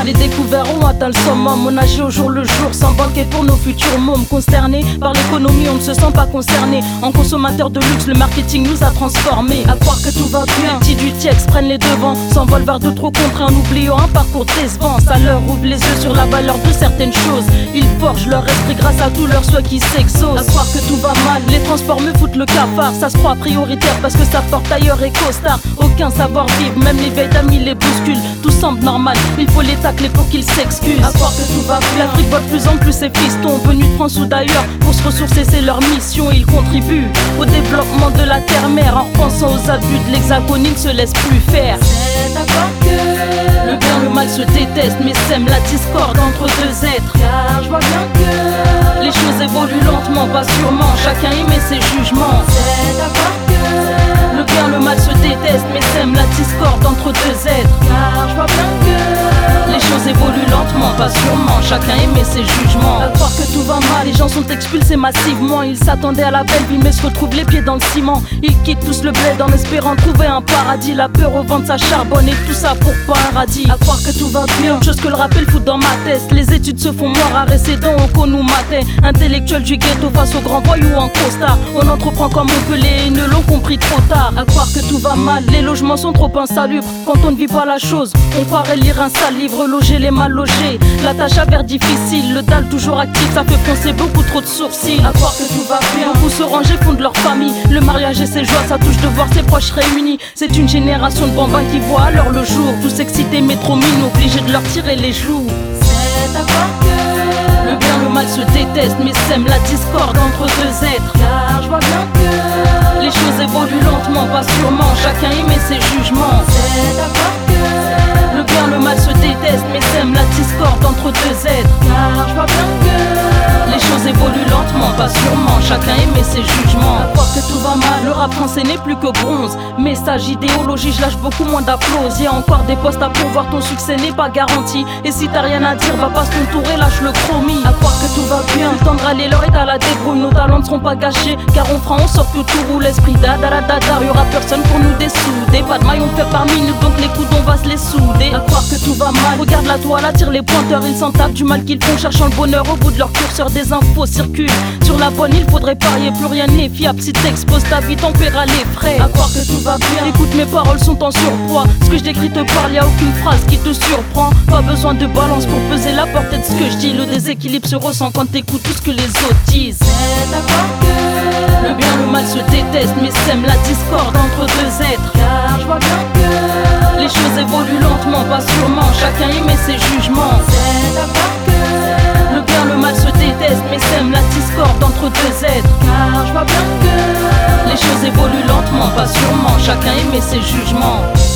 Les découverts ont atteint le summum. On agit au jour le jour sans banquet pour nos futurs mômes. Consternés par l'économie, on ne se sent pas concerné. En consommateur de luxe, le marketing nous a transformés. À croire que tout va bien, les petits du TIEX prennent les devants, s'envolent vers de trop contraints en oubliant un parcours décevant. Ça leur ouvre les yeux sur la valeur de certaines choses. Ils forgent leur esprit grâce à tous leurs souhaits qui s'exaucent. À croire que tout va mal, les transports me foutent le cafard. Ça se croit prioritaire parce que ça porte ailleurs et costard. Aucun savoir-vivre, même les veilles d'amis les bousculent. Tout semble normal, il faut les tacler pour qu'ils s'excusent. À croire que tout va bien, l'Afrique voit de plus en plus ses fistons venus de France ou d'ailleurs. Pour se ressourcer, c'est leur mission. Ils contribuent au développement de la terre-mère. En repensant aux abus de l'hexagone, ils ne se laissent plus faire. C'est à croire que le bien et le mal se détestent, mais sèment la discorde entre deux êtres. car je vois bien que les choses évoluent lentement, pas sûrement. Chacun émet ses jugements. c'est à croire que Le bien et le mal se détestent, mais sèment la discorde entre deux êtres. car je vois bien que Les choses évoluent lentement, pas sûrement. Chacun émet ses jugements. À croire que tout va mal, les gens sont expulsés massivement. Ils s'attendaient à la belle vie, mais se retrouvent les pieds dans le ciment. Ils quittent tous le bled en espérant trouver un paradis. La peur au ventre, ça charbonne et tout ça pour pas un radis. À croire que tout va bien, chose que le rappel fout dans ma tête. Les études se font moins rares et c'est donc qu'on nous matait. Intellectuel du ghetto face aux grands voyous en costard. On entreprend comme on peut, les ne l'ont compris trop tard. À croire que tout va mal, les logements sont trop insalubres. Quand on ne vit pas la chose, on croirait lire un sale livre. Loger les mal logés, la tâche avère difficile. Le dalle toujours actif, ça fait foncer beaucoup trop de sourcils. À croire que tout va bien, beaucoup se ranger, fondent leur famille. Le mariage et ses joies, ça touche de voir ses proches réunis. C'est une génération de bambins qui voit alors le jour. Tous excités mais trop mine, obligés de leur tirer les joues. c'est à croire que Le bien et le mal se détestent, mais sèment la discorde entre deux êtres. car je vois bien que Les choses évoluent lentement, pas sûrement. Chacun émet ses jugements. c'est à croire que Le bien et le mal se détestent, mais sèment la discorde entre deux êtres. car je vois bien que Les choses évoluent lentement, pas sûrement. Chacun émet ses jugements. À croire que tout va mal, le rap français n'est plus que bronze. Message, idéologie, je lâche beaucoup moins d'applaudissements. Y'a encore des postes à pourvoir, ton succès n'est pas garanti. Et si t'as rien à dire, va pas se contourer, lâche le chromie. À croire que tout va bien, le temps de râler, l'heure est à la débrouille. Nos talents ne seront pas gâchés, car on fera en sorte que tout roule. L'esprit d'adaradadar, y'aura personne pour nous dessouder. Pas de maillon fait par minute, donc les coudes on va se les souder. À croire que tout va mal, regarde la toile, attire les pointeurs. Ils s'en tapent du mal qu'ils font, cherchant le bonheur au bout de leur curseur. Des infos circulent sur la bonne, il faudrait parier, plus rien n'est fiable. Si t'exposes ta vie, t'en paieras les frais. À croire que tout va bien, écoute, mes paroles sont en surpoids. Ce que je décris te parle, y'a aucune phrase qui te surprend. Pas besoin de balance pour peser la portée de ce que je dis. Le déséquilibre se ressent quand t'écoutes tout ce que les autres disent. c'est à croire que Le bien et le mal se détestent, mais sèment la discorde entre deux êtres. car je vois bien que Les choses évoluent lentement, pas sûrement. Chacun émet ses jugements. c'est à croire que Le bien et le mal se détestent, mais sèment la discorde entre deux êtres. car je vois bien que Les choses évoluent lentement, pas sûrement. Chacun émet ses jugements.